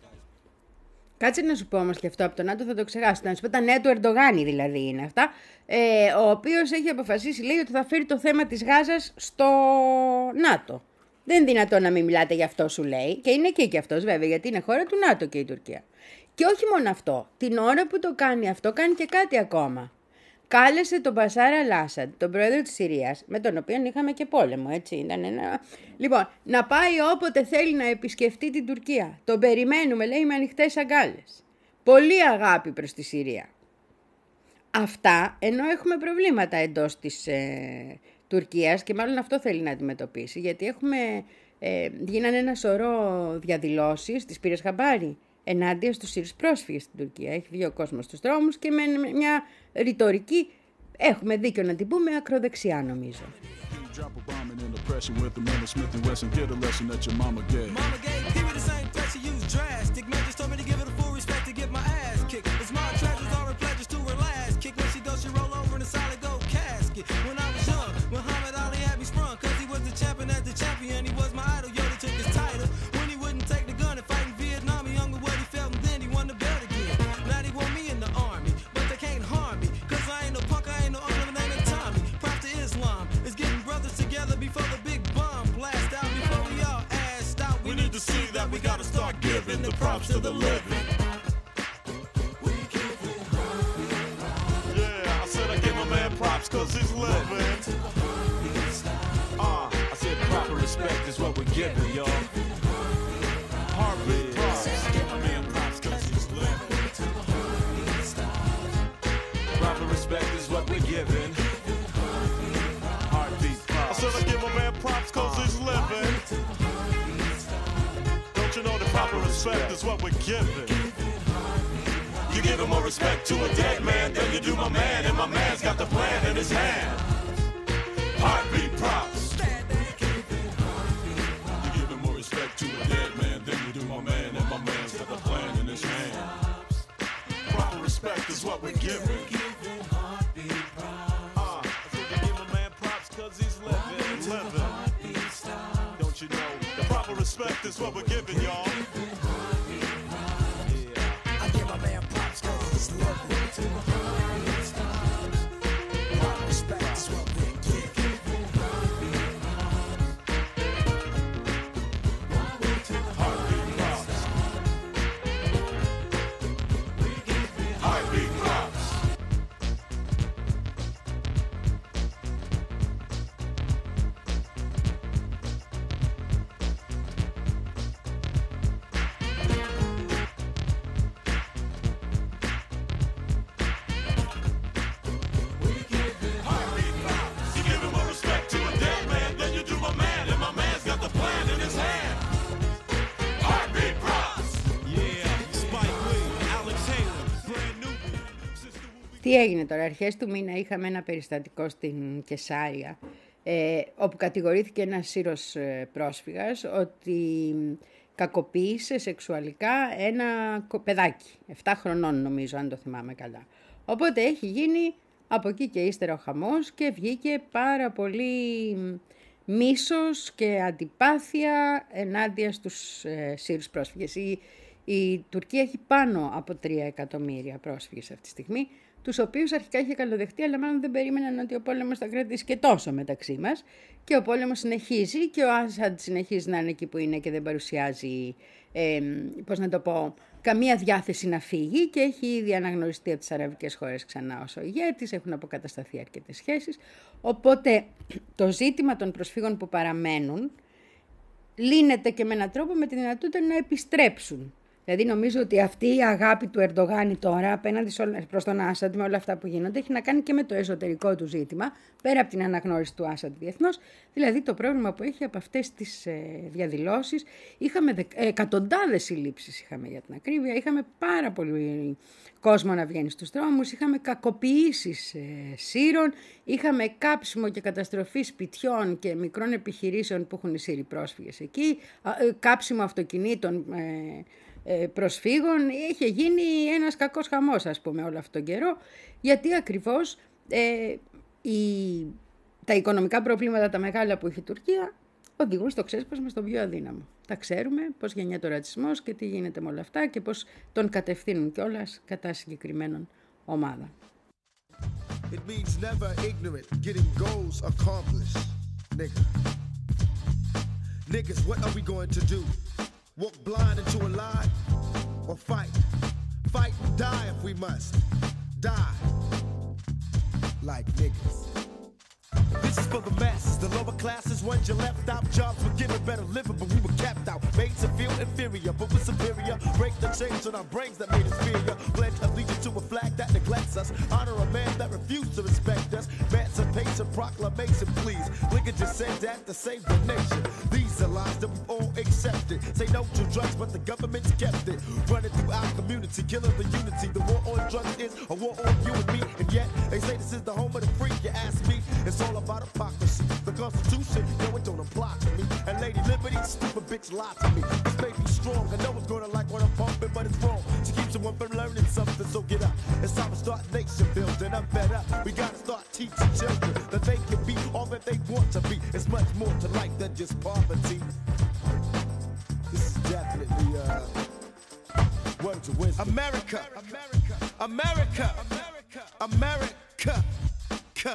Κάτσε να σου πω όμως και αυτό από τον ΝΑΤΟ θα το ξεχάσω. Να σου πω τα νέα του Ερντογάνη δηλαδή είναι αυτά. Ε, ο οποίος έχει αποφασίσει, λέει, ότι θα φέρει το θέμα της Γάζας στο ΝΑΤΟ. Δεν είναι δυνατόν να μην μιλάτε γι' αυτό, σου λέει. Και είναι εκεί και αυτός βέβαια, γιατί είναι χώρα του ΝΑΤΟ και η Τουρκία. Και όχι μόνο αυτό. Την ώρα που το κάνει αυτό, κάνει και κάτι ακόμα. Κάλεσε τον Μπασάρ Αλ-Άσαντ, τον πρόεδρο της Συρίας, με τον οποίο είχαμε και πόλεμο, έτσι. Ήταν ένα... Λοιπόν, να πάει όποτε θέλει να επισκεφτεί την Τουρκία. Τον περιμένουμε, λέει, με ανοιχτές αγκάλες. Πολύ αγάπη προς τη Συρία. Αυτά, ενώ έχουμε προβλήματα εντός της ε, Τουρκίας, και μάλλον αυτό θέλει να αντιμετωπίσει, γιατί έχουμε, ε, γίνανε ένα σωρό διαδηλώσεις, τις πήρες χαμπάρι, ενάντια στους Σύρους πρόσφυγες στην Τουρκία. Έχει βγει ο κόσμος στους δρόμους και με μια ρητορική, έχουμε δίκιο να την πούμε, ακροδεξιά νομίζω. Giving the props to the living. Yeah, I said I give my man props cause he's living. Uh, I said proper respect is what we're giving, y'all. Heartbeat props. Give my man props cause he's living. Proper respect is what we're giving. Heartbeat props. I said I give my man props cause he's living. You know the proper respect is what we're giving. You giving more respect to a dead man than you do my man, and my man's got the plan in his hand. Heartbeat props. You giving more respect to a dead man than you do my man, and my man's got the plan in his hand. Proper respect is what we're giving. Uh, I said you give my man props cause he's living, living. Don't you know? Proper respect is what we're giving, y'all. Yeah. I give my man props cause he's living. Proper respect is what we're giving. Heartbeat props. Heartbeat props. Τι έγινε τώρα, αρχές του μήνα είχαμε ένα περιστατικό στην Κεσάρια, ε, όπου κατηγορήθηκε ένας Σύρος ε, πρόσφυγας ότι κακοποίησε σεξουαλικά ένα παιδάκι, επτά χρονών νομίζω, αν το θυμάμαι καλά. Οπότε έχει γίνει από εκεί και ύστερα ο χαμός και βγήκε πάρα πολύ μίσος και αντιπάθεια ενάντια στους ε, Σύρους πρόσφυγες. Η, η Τουρκία έχει πάνω από τρία εκατομμύρια πρόσφυγες αυτή τη στιγμή, τους οποίους αρχικά είχε καλοδεχτεί, αλλά μάλλον δεν περίμεναν ότι ο πόλεμος θα κρατήσει και τόσο μεταξύ μας. Και ο πόλεμος συνεχίζει και ο Άσαντ συνεχίζει να είναι εκεί που είναι και δεν παρουσιάζει, ε, πώς να το πω, καμία διάθεση να φύγει και έχει ήδη αναγνωριστεί από τις αραβικές χώρες ξανά ως ο ηγέτης, έχουν αποκατασταθεί αρκετές σχέσεις. Οπότε το ζήτημα των προσφύγων που παραμένουν λύνεται και με έναν τρόπο με τη δυνατότητα να επιστρέψουν. Δηλαδή νομίζω ότι αυτή η αγάπη του Ερντογάνη τώρα απέναντι προς τον Άσαντ με όλα αυτά που γίνονται έχει να κάνει και με το εσωτερικό του ζήτημα, πέρα από την αναγνώριση του Άσαντ διεθνώς. Δηλαδή το πρόβλημα που έχει από αυτές τις ε, διαδηλώσεις, είχαμε δε, ε, εκατοντάδες συλλήψεις είχαμε για την ακρίβεια, είχαμε πάρα πολύ κόσμο να βγαίνει στους δρόμους, είχαμε κακοποιήσεις ε, Σύρων, είχαμε κάψιμο και καταστροφή σπιτιών και μικρών επιχειρήσεων που έχουν οι Σύροι πρόσφυγες εκεί, ε, κάψιμο αυτοκινήτων ε, προσφύγων, είχε γίνει ένας κακός χαμός ας πούμε όλο αυτόν τον καιρό, γιατί ακριβώς ε, η, τα οικονομικά προβλήματα τα μεγάλα που έχει η Τουρκία οδηγούν στο ξέσπασμα στον πιο αδύναμο. Τα ξέρουμε πώς γεννιέται ο ρατσισμός και τι γίνεται με όλα αυτά και πώς τον κατευθύνουν κιόλας κατά συγκεκριμένων ομάδων. It means never ignorant, getting goals accomplished. Nigga. Niggas, what are we going to do? Walk blind into a lie? Or fight? Fight and die if we must. Die. Like niggas. This is for the masses, the lower classes, ones you left out. Jobs were given better living, but we were kept out. Made to feel inferior, but we're superior. Break the chains on our brains that made us inferior. Pledge allegiance to a flag that neglects us. Honor a man that refused to respect us. Emancipation proclamation, please. Lincoln just said that to save the nation. These are lies that we've all accepted. Say no to drugs, but the government's kept it. Running through our community, killing the unity. The war on drugs is a war on you and me. And yet, they say this is the home of the free. You ask me, it's all about hypocrisy. The Constitution, no, it don't apply to me. And Lady Liberty, stupid bitch, lie to me. This may be strong, I know it's gonna like what I'm pumping, but it's wrong to keep someone from learning something. So get up, it's time to start nation building. I'm fed up. We gotta start teaching children that they can be all that they want to be. It's much more to life than just poverty. This is definitely uh, words of wisdom. America, America, America, America, America, America.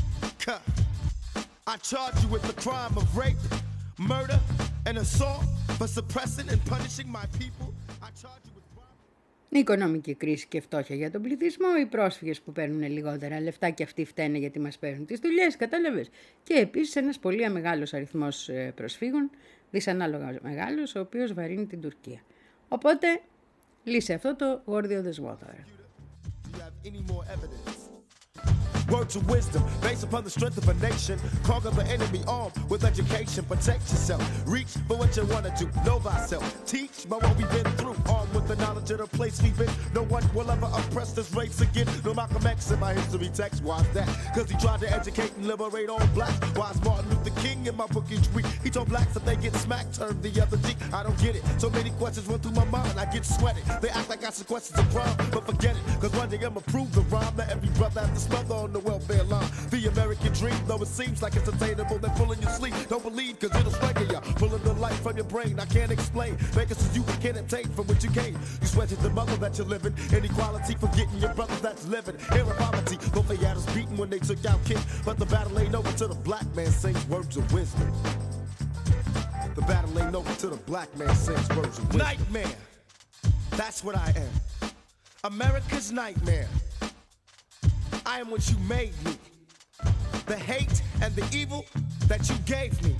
I charge you with the crime of rape, murder, and assault for suppressing and punishing my people. I charge you with crime. Η οικονομική κρίση και φτώχεια για τον πληθυσμό, οι πρόσφυγες που παίρνουν λιγότερα λεφτά και αυτοί φταίνε γιατί μας παίρνουν τις δουλειές, κατάλαβες. Και επίσης ένας πολύ μεγάλος αριθμός προσφύγων, δυσανάλογα μεγάλος, ο οποίος βαρύνει την Τουρκία. Οπότε, λύσε αυτό το γόρδιο δεσμό τώρα. Words of wisdom, based upon the strength of a nation. Conquer the enemy armed with education. Protect yourself, reach for what you want to do. Know thyself, teach by what we've been through. Armed with the knowledge of the place we've been. No one will ever oppress this race again. No Malcolm X in my history text, why's that? Cause he tried to educate and liberate all blacks. Why's Martin Luther King in my book each week? He told blacks that they get smacked, turned the other cheek. I don't get it, so many questions run through my mind. I get sweaty, they act like I some questions of crime. But forget it, cause one day I'ma prove the rhyme. That every brother has to smother on the welfare line. The American dream, though it seems like it's attainable, they're pulling your sleep. Don't believe, cause it'll strangle ya. Pulling the life from your brain, I can't explain. Make it so you can't obtain from which you came. You sweat to the mother that you're living. Inequality, forgetting your brother that's living. Here in poverty, both they had us beaten when they took out kids. But the battle ain't over till the black man sings words of wisdom. The battle ain't over till the black man sings words of wisdom. Nightmare, that's what I am. America's nightmare. I am what you made me. The hate and the evil that you gave me.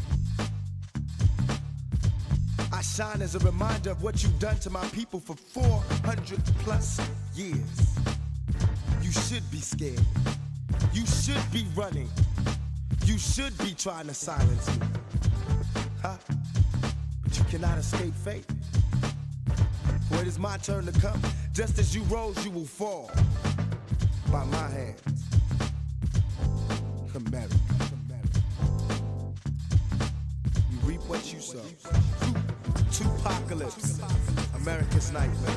I shine as a reminder of what you've done to my people for four hundred plus years. You should be scared. You should be running. You should be trying to silence me. Huh? But you cannot escape fate. For it is my turn to come. Just as you rose, you will fall. By my hands. America. You reap what you sow. Tupacalypse. America's nightmare.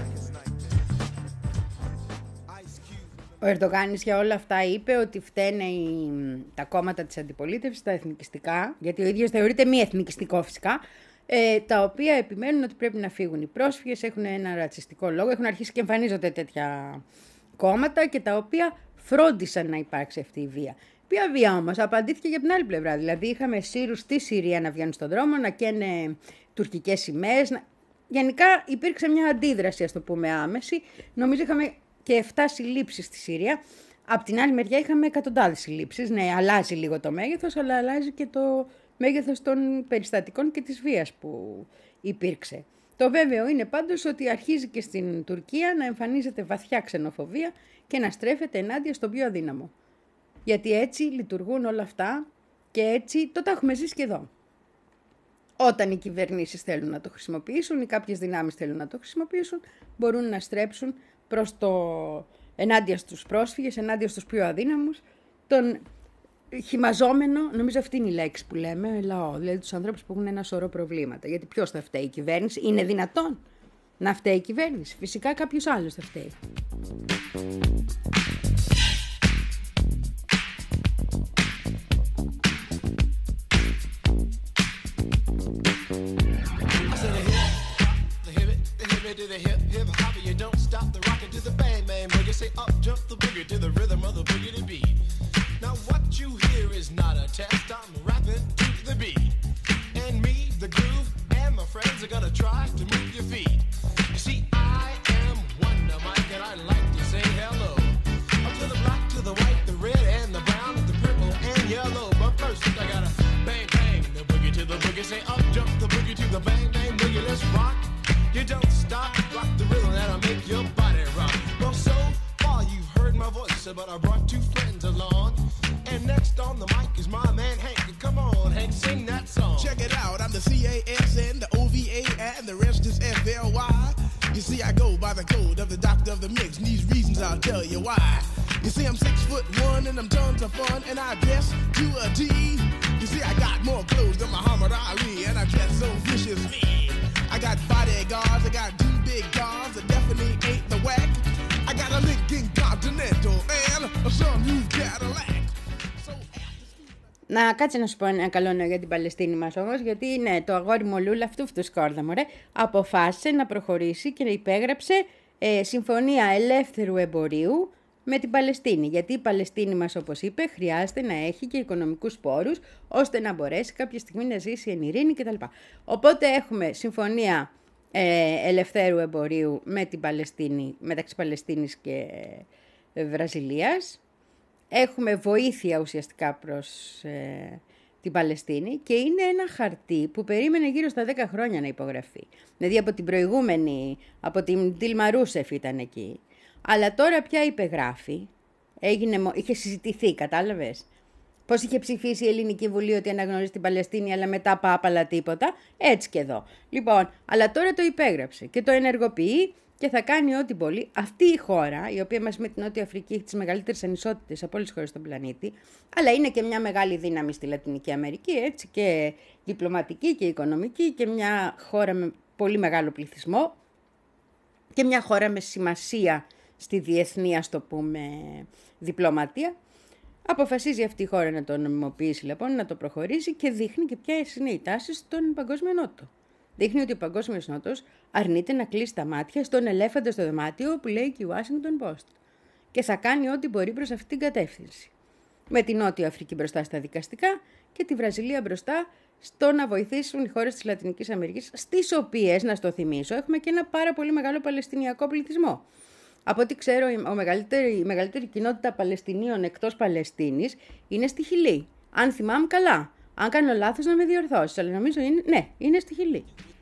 Ο Ερντογάνης για όλα αυτά είπε ότι φταίνε οι, τα κόμματα της αντιπολίτευσης, τα εθνικιστικά, γιατί ο ίδιος θεωρείται μη εθνικιστικό φυσικά, ε, τα οποία επιμένουν ότι πρέπει να φύγουν οι πρόσφυγες, έχουν ένα ρατσιστικό λόγο, έχουν αρχίσει και εμφανίζονται τέτοια κόμματα και τα οποία φρόντισαν να υπάρξει αυτή η βία. Ποια βία όμως? Απαντήθηκε για την άλλη πλευρά. Δηλαδή είχαμε Σύρους στη Συρία να βγαίνουν στον δρόμο, να καίνε τουρκικές σημαίες. Να... Γενικά υπήρξε μια αντίδραση, ας το πούμε, άμεση. Νομίζω είχαμε και εφτά συλλήψεις στη Συρία. Απ' την άλλη μεριά είχαμε εκατοντάδες συλλήψεις. Ναι, αλλάζει λίγο το μέγεθος, αλλά αλλάζει και το μέγεθος των περιστατικών και της βίας που υπήρξε. Το βέβαιο είναι πάντως ότι αρχίζει και στην Τουρκία να εμφανίζεται βαθιά ξενοφοβία και να στρέφεται ενάντια στον πιο αδύναμο. Γιατί έτσι λειτουργούν όλα αυτά και έτσι το τα έχουμε ζήσει και εδώ. Όταν οι κυβερνήσεις θέλουν να το χρησιμοποιήσουν ή κάποιες δυνάμεις θέλουν να το χρησιμοποιήσουν, μπορούν να στρέψουν προς το ενάντια στους πρόσφυγες, ενάντια στους πιο αδύναμους, τον χυμαζόμενο, νομίζω αυτή είναι η λέξη που λέμε, λαό, δηλαδή τους ανθρώπους που έχουν ένα σωρό προβλήματα. Γιατί ποιος θα φταίει, η κυβέρνηση? Είναι δυνατόν να φταίει η κυβέρνηση? Φυσικά κάποιος άλλος θα φταίει. to the hip, hip hopper. You don't stop the rocket to the bang, bang boogie. Say up, jump the boogie to the rhythm of the boogie to beat. Now what you hear is not a test. I'm rapping to the beat. And me, the groove, and my friends are gonna try to move your feet. You see, I am Wonder Mike, and I like to say hello. Up to the black, to the white, the red, and the brown, and the purple, and yellow. But first, I gotta bang, bang the boogie to the boogie. Say up, jump the boogie to the bang, bang boogie. Let's rock. You don't stop, rock the rhythm that'll make your body rock. Well, so far you've heard my voice, but I brought two friends along. And next on the mic is my man Hank. Come on, Hank, sing that song. Check it out, I'm the C A S N, the O V A, and the rest is F L Y. You see, I go by the code of the doctor of the mix, and these reasons I'll tell you why. You see, I'm six foot one, and I'm tons of fun, and I dress to a T. You see, I got more clothes than Muhammad Ali, and I dress so viciously. I got bodyguards, I got two big cars that definitely ain't the whack. I got a Lincoln Continental and a some new Cadillac. Να κάτσε να σου πω ένα καλό νέο για την Παλαιστίνη μας όμως, γιατί είναι το αγόρι μου Λούλα αυτού φτου σκόρδα μωρέ, αποφάσισε να προχωρήσει και να υπέγραψε ε, συμφωνία ελεύθερου εμπορίου με την Παλαιστίνη. Γιατί η Παλαιστίνη μας, όπως είπε, χρειάζεται να έχει και οικονομικούς πόρους, ώστε να μπορέσει κάποια στιγμή να ζήσει εν ειρήνη κτλ. Οπότε έχουμε συμφωνία ε, ελευθέρου εμπορίου με την Παλαιστίνη, μεταξύ Παλαιστίνης και ε, Βραζιλίας. Έχουμε βοήθεια ουσιαστικά προς ε, την Παλαιστίνη και είναι ένα χαρτί που περίμενε γύρω στα δέκα χρόνια να υπογραφεί. Δηλαδή από την προηγούμενη, από την Ντίλμα Ρούσεφ ήταν εκεί. Αλλά τώρα πια υπεγράφει, έγινε, είχε συζητηθεί, κατάλαβες. Πώς είχε ψηφίσει η Ελληνική Βουλή ότι αναγνωρίζει την Παλαιστίνη, αλλά μετά πάπαλα τίποτα. Έτσι και εδώ. Λοιπόν, αλλά τώρα το υπέγραψε και το ενεργοποιεί και θα κάνει ό,τι μπορεί. Αυτή η χώρα, η οποία μαζί με την Νότια Αφρική έχει τις μεγαλύτερες ανισότητες από όλες τις χώρες στον πλανήτη, αλλά είναι και μια μεγάλη δύναμη στη Λατινική Αμερική, έτσι, και διπλωματική και οικονομική, και μια χώρα με πολύ μεγάλο πληθυσμό και μια χώρα με σημασία στη διεθνή, ας το πούμε, διπλωματία. Αποφασίζει αυτή η χώρα να το νομιμοποιήσει, λοιπόν, να το προχωρήσει και δείχνει και ποιες είναι οι τάσεις στον Παγκόσμιο Νότο. Δείχνει ότι ο Παγκόσμιος Νότος αρνείται να κλείσει τα μάτια στον ελέφαντα στο δωμάτιο που λέει και η Washington Post. Και θα κάνει ό,τι μπορεί προς αυτή την κατεύθυνση. Με την Νότια Αφρική μπροστά στα δικαστικά και τη Βραζιλία μπροστά στο να βοηθήσουν οι χώρες της Λατινικής Αμερικής, στις οποίες, να στο θυμίσω, έχουμε και ένα πάρα πολύ μεγάλο παλαιστινιακό πληθυσμό. Από ό,τι ξέρω, η μεγαλύτερη, η μεγαλύτερη κοινότητα Παλαιστινίων εκτός Παλαιστίνης είναι στη Χιλή. Αν θυμάμαι καλά. Αν κάνω λάθος να με διορθώσεις, αλλά νομίζω είναι, ναι, είναι στη Χιλή.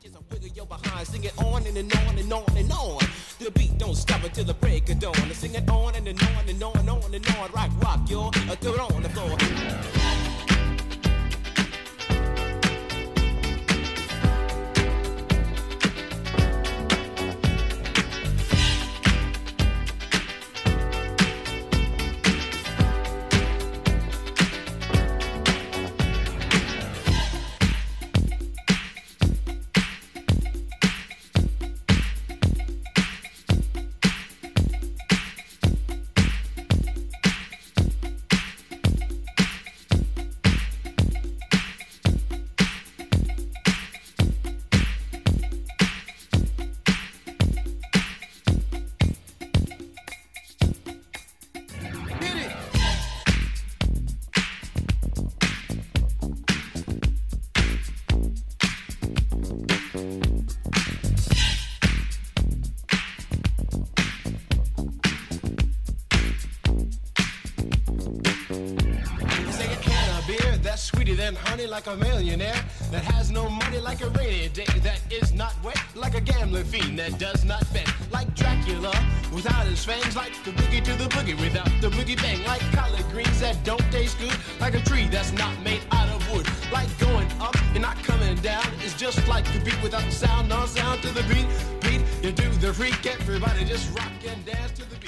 Than honey like a millionaire that has no money like a rainy day that is not wet like a gambling fiend that does not bet like Dracula without his fangs, like the boogie to the boogie without the boogie bang, like collard greens that don't taste good, like a tree that's not made out of wood, like going up and not coming down. It's just like the beat without the sound, no sound to the beat. Beat, you do the freak, everybody just rock and dance to the beat.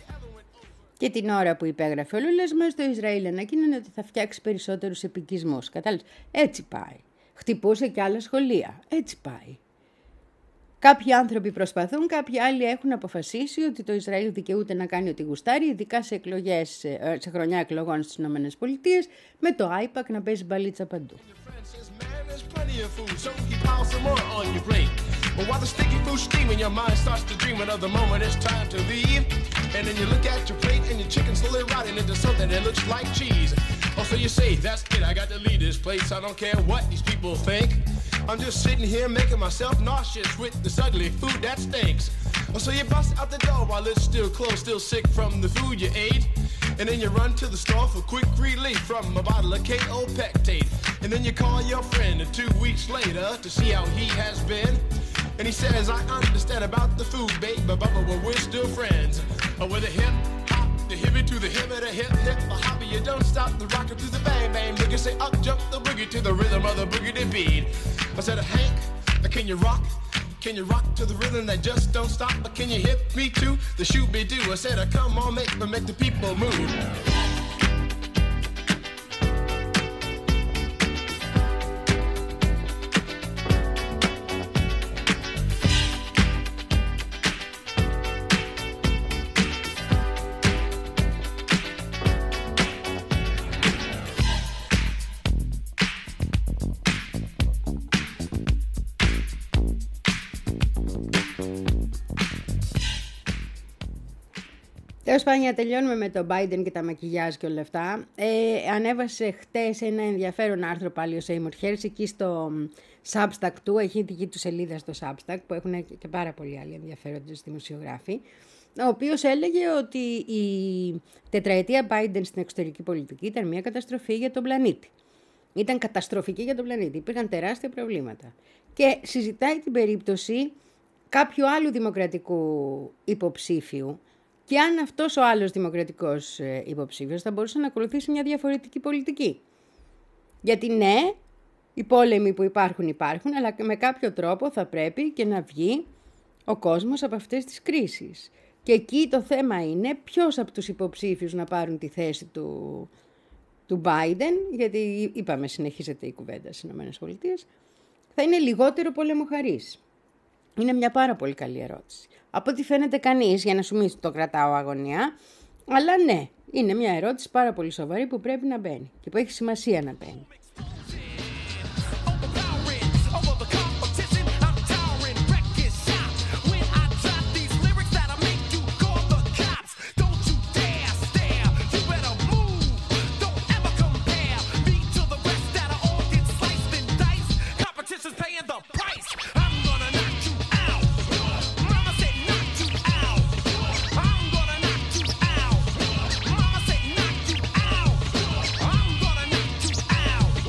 Και την ώρα που υπέγραφε ο Λούλας μας, το Ισραήλ ανακοίνωνε ότι θα φτιάξει περισσότερους επικισμούς. Κατάλαβες. Έτσι πάει. Χτυπούσε και άλλα σχολεία. Έτσι πάει. Κάποιοι άνθρωποι προσπαθούν, κάποιοι άλλοι έχουν αποφασίσει ότι το Ισραήλ δικαιούται να κάνει ό,τι γουστάρει, ειδικά σε, εκλογές, σε χρονιά εκλογών στις ΗΠΑ, με το άιπακ να παίζει μπαλίτσα παντού. But while the sticky food's steaming, your mind starts to dreaming of the moment it's time to leave. And then you look at your plate and your chicken slowly rotting into something that looks like cheese. Oh, so you say, that's it, I got to leave this place. I don't care what these people think. I'm just sitting here making myself nauseous with this ugly food that stinks. Oh, so you bust out the door while it's still closed, still sick from the food you ate. And then you run to the store for quick relief from a bottle of K O Pectate. And then you call your friend two weeks later to see how he has been. And he says, I understand about the food, babe, but well, we're still friends. Oh, with a hip hop, the hippie to the hip of the hip hip, a hopper, you don't stop the rocker to the bang bang boogie. Say up jump the boogie to the rhythm of the boogie beat. I said, Hank, can you rock? Can you rock to the rhythm that just don't stop? But can you hit me to the shoot be do? I said, come on, make me make the people move. Τέλος πάντων, για τελειώνουμε με τον Biden και τα μακιγιάζ και όλα αυτά. Ε, ανέβασε χτες ένα ενδιαφέρον άρθρο πάλι ο Seymour Hersh εκεί στο Substack του. Έχει δική του σελίδα στο Substack που έχουν και πάρα πολλοί άλλοι ενδιαφέροντες δημοσιογράφοι. Ο οποίος έλεγε ότι η τετραετία Biden στην εξωτερική πολιτική ήταν μια καταστροφή για τον πλανήτη. Ήταν καταστροφική για τον πλανήτη. Υπήρχαν τεράστια προβλήματα. Και συζητάει την περίπτωση κάποιου άλλου δημοκρατικού υποψήφιου. Και αν αυτός ο άλλος δημοκρατικός υποψήφιος θα μπορούσε να ακολουθήσει μια διαφορετική πολιτική. Γιατί ναι, οι πόλεμοι που υπάρχουν υπάρχουν, αλλά με κάποιο τρόπο θα πρέπει και να βγει ο κόσμος από αυτές τις κρίσεις. Και εκεί το θέμα είναι ποιος από τους υποψήφιους να πάρουν τη θέση του, του Biden, γιατί είπαμε συνεχίζεται η κουβέντα στις ΗΠΑ, θα είναι λιγότερο πολεμοχαρής. Είναι μια πάρα πολύ καλή ερώτηση. Από ό,τι φαίνεται κανείς, για να σου μην το κρατάω αγωνία, αλλά ναι, είναι μια ερώτηση πάρα πολύ σοβαρή που πρέπει να μπαίνει και που έχει σημασία να μπαίνει. Out.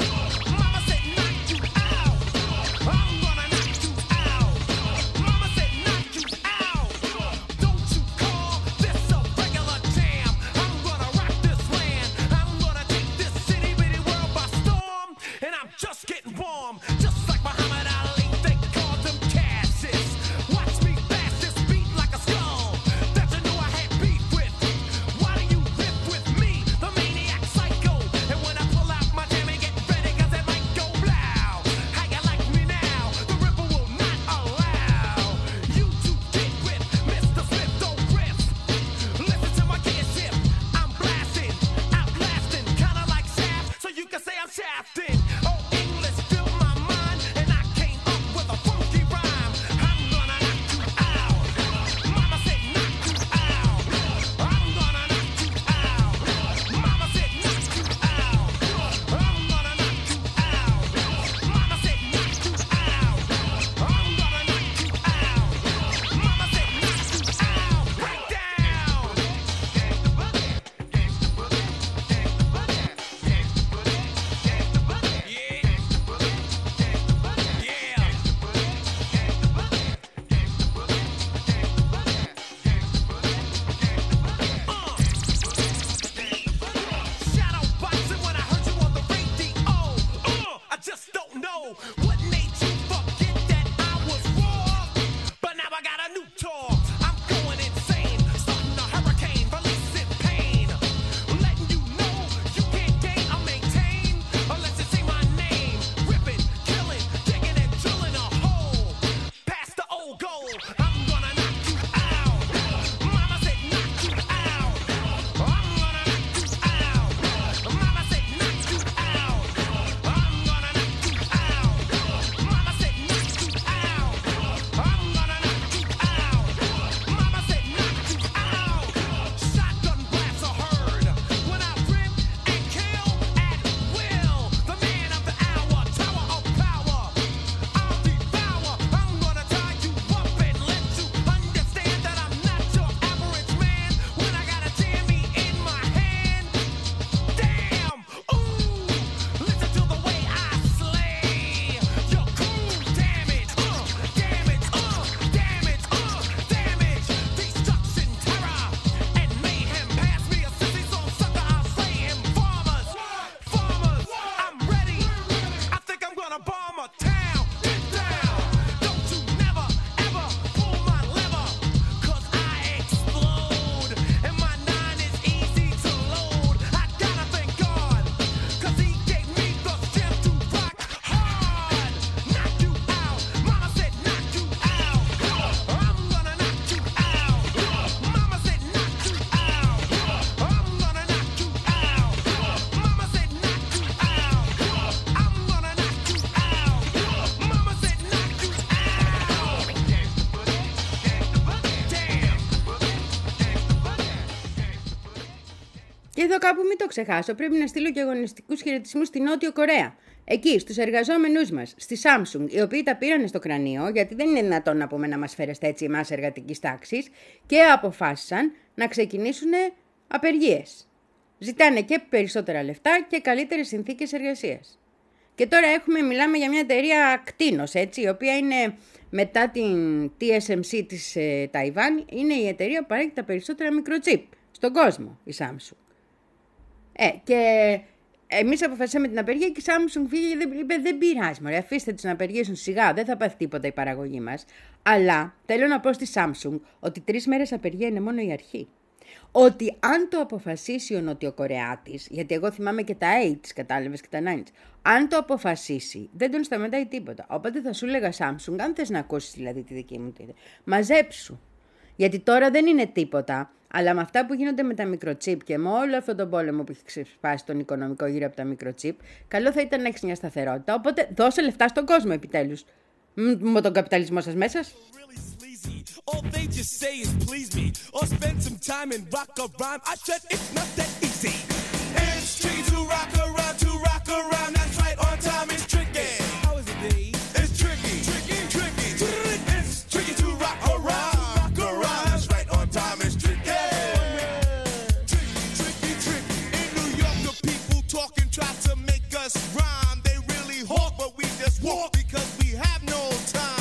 εδώ κάπου μην το ξεχάσω, πρέπει να στείλω και αγωνιστικούς χαιρετισμούς στη Νότιο Κορέα. Εκεί, στους εργαζόμενούς μας, στη Samsung, οι οποίοι τα πήρανε στο κρανίο, γιατί δεν είναι δυνατόν να πούμε να μας φέρεστε έτσι εμάς εργατικής τάξης, και αποφάσισαν να ξεκινήσουν απεργίες. Ζητάνε και περισσότερα λεφτά και καλύτερες συνθήκες εργασίας. Και τώρα έχουμε, μιλάμε για μια εταιρεία κτήνος, έτσι, η οποία είναι μετά την τι ες εμ σι της ε, Ταϊβάν, είναι η εταιρεία που παρέχει τα περισσότερα μικροτσίπ στον κόσμο, η Samsung. Ε, και εμείς αποφασίσαμε την απεργία και η Samsung φύγε και είπε δεν πειράζει, μωρέ, αφήστε τους να απεργήσουν σιγά, δεν θα πάθει τίποτα η παραγωγή μας. Αλλά θέλω να πω στη Samsung ότι τρεις μέρες απεργία είναι μόνο η αρχή. Ότι αν το αποφασίσει ο Νοτιοκορεάτης, γιατί εγώ θυμάμαι και τα οκτώ, κατάλαβες, και τα εννιά, αν το αποφασίσει, δεν τον σταματάει τίποτα. Οπότε θα σου λέγα Samsung, αν θες να ακούσεις δηλαδή τη δική μου τίδα, μαζέψου. Γιατί τώρα δεν είναι τίποτα, αλλά με αυτά που γίνονται με τα μικροτσίπ και με όλο αυτόν τον πόλεμο που έχει ξεσπάσει τον οικονομικό γύρω από τα μικροτσίπ, καλό θα ήταν να έχεις μια σταθερότητα. Οπότε δώσε λεφτά στον κόσμο επιτέλους. Με τον καπιταλισμό σας μέσα. All they just say is please me, or spend some time and rock a rhyme. I said it's not that easy. It's tricky to rock around, to rock around. That's right, on time it's tricky. How is it, D? It's tricky, tricky, tricky. It's tricky to rock around, rock around. That's right, on time it's tricky. Tricky, tricky, tricky. In New York, the people talking try to make us rhyme. They really hawk, but we just walk because we have no time.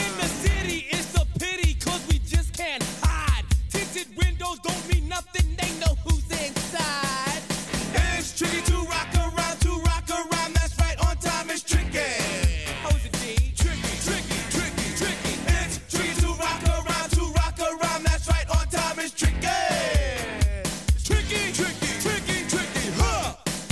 Don't mean nothing, they know who's inside. It's tricky to rock around, to rock around. That's right, on time it's tricky. How is it, D? Tricky, tricky, tricky, tricky. It's tricky to rock around, to rock around. That's right, on time it's tricky. Tricky, tricky, tricky, tricky, huh?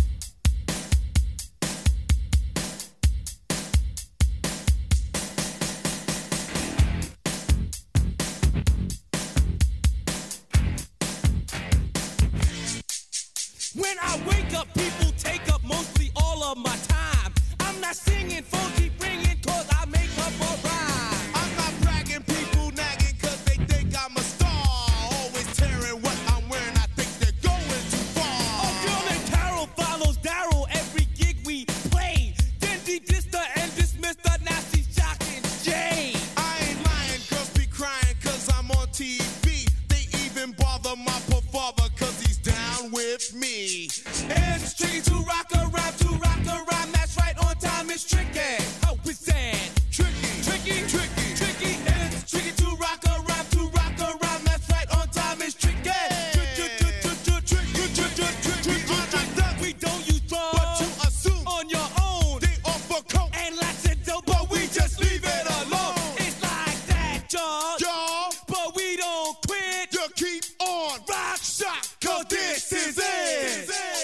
When I wake up, people take up mostly all of my time. I'm not singing, phone keep ringing, cause I make up a rhyme. I'm not bragging, people nagging, cause they think I'm a star. Always tearing what I'm wearing, I think they're going too far. A girl named Carol follows Daryl every gig we play. Then she dissed her and dismissed her, now she's shocking Jay. I ain't lying, girls be crying, cause I'm on T V. They even bother my poor father, cause he's down with me. It's tricky to rock around, to rock around. That's right, on time it's tricky. How is that? Tricky, tricky, tricky, tricky. It's tricky to rock around, to rock around. That's right, on time it's tricky. We don't use drugs, but you assume on your own. They offer coke and lots of dope, but we just leave it alone. It's like that, y'all, y'all, but we don't quit. You keep on rock shock, cause this is it.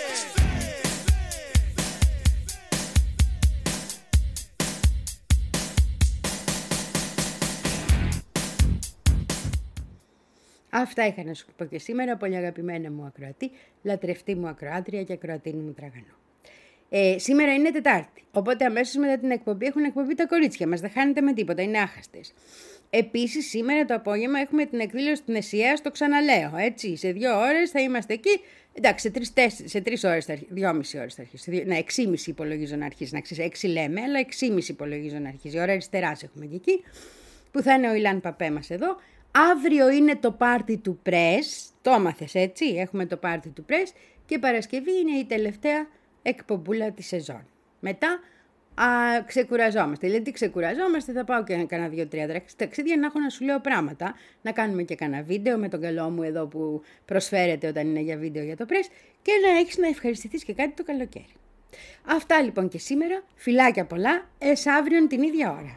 Αυτά είχα να σου πω και σήμερα, πολύ αγαπημένα μου ακροατή, λατρευτή μου ακροάτρια και ακροατίνη μου τραγανό. Ε, σήμερα είναι Τετάρτη, οπότε αμέσως μετά την εκπομπή έχουν εκπομπή τα κορίτσια μας, δεν χάνετε με τίποτα, είναι άχαστες. Επίσης σήμερα το απόγευμα έχουμε την εκδήλωση στην ΕΣΥΑ, στο ξαναλέω, έτσι, σε δύο ώρες θα είμαστε εκεί. Εντάξει, σε τρεις, τέσσερις, σε τρεις ώρες θα αρχίσει, δυόμιση ώρες θα αρχίσει, δύο, ναι, εξήμιση υπολογίζω να αρχίσει, να ξέρεις, έξι λέμε, αλλά εξήμιση υπολογίζω να αρχίσει, η ώρα αριστεράς έχουμε και εκεί, που θα είναι ο Ιλάν Παπέ μας εδώ. Αύριο είναι το πάρτι του Press, το έμαθες έτσι, έχουμε το πάρτι του Press και Παρασκευή είναι η τελευταία εκπομπούλα της σεζόν. Μετά α, ξεκουραζόμαστε, δηλαδή ξεκουραζόμαστε, θα πάω και κάνα δύο-τρία ταξίδια να έχω να σου λέω πράγματα, να κάνουμε και κάνα βίντεο με τον καλό μου εδώ που προσφέρεται όταν είναι για βίντεο για το Press και να έχεις να ευχαριστηθείς και κάτι το καλοκαίρι. Αυτά λοιπόν και σήμερα, φιλάκια πολλά, εσ' αύριον την ίδια ώρα.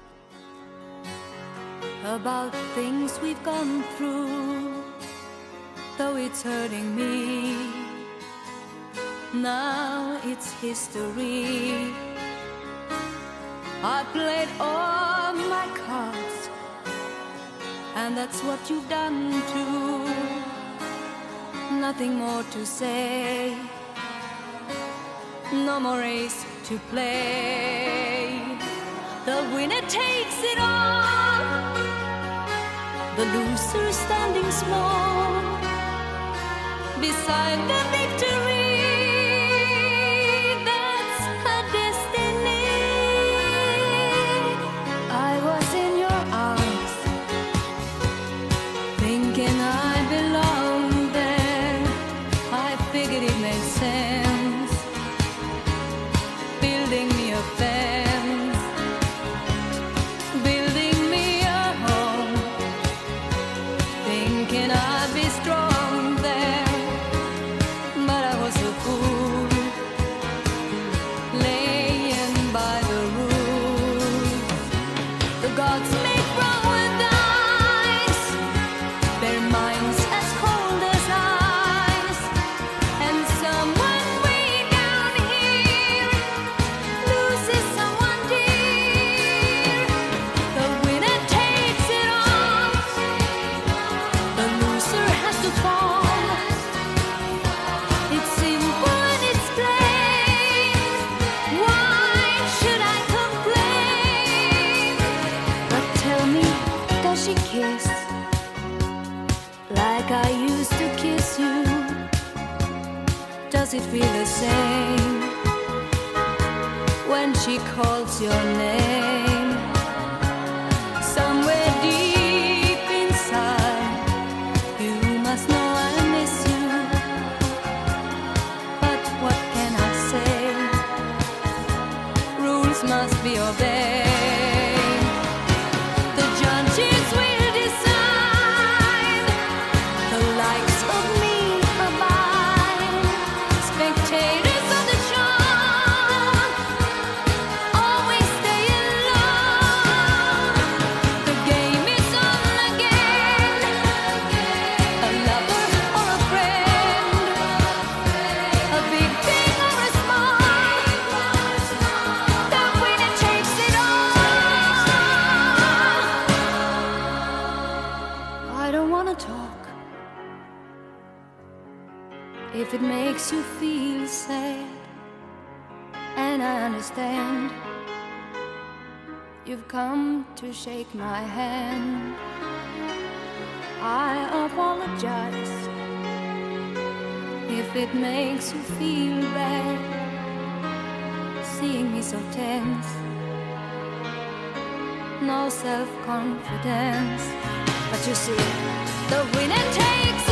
About things we've gone through, though it's hurting me, now it's history. I played all my cards, and that's what you've done too. Nothing more to say, no more race to play. The winner takes it all, the loser standing small. beside the victory. That's her destiny. I was in your arms, thinking I belonged there. I figured it made sense, building me a fence, building me a home, thinking I'd be strong there. But I was a fool, laying by the rules. The gods make wrong with dice, their minds as cold as ice. And someone way down here loses someone dear. The winner takes it all, the loser has to fall. It's simple and it's plain. Why should I complain? But tell me, does she kiss like I used to kiss you? Does it feel the same when she calls your name? Somewhere deep inside, you must know I miss you. But what can I say? Rules must be obeyed. The judges will decide, the likes of me abide. Spectators of the show always stay alone. The game is on again, a lover or a friend, a big thing or a small, the winner takes it all. I don't wanna talk if it makes you feel sad, and I understand. You've come to shake my hand. I apologize if it makes you feel bad, seeing me so tense, no self-confidence. But you see, the winner takes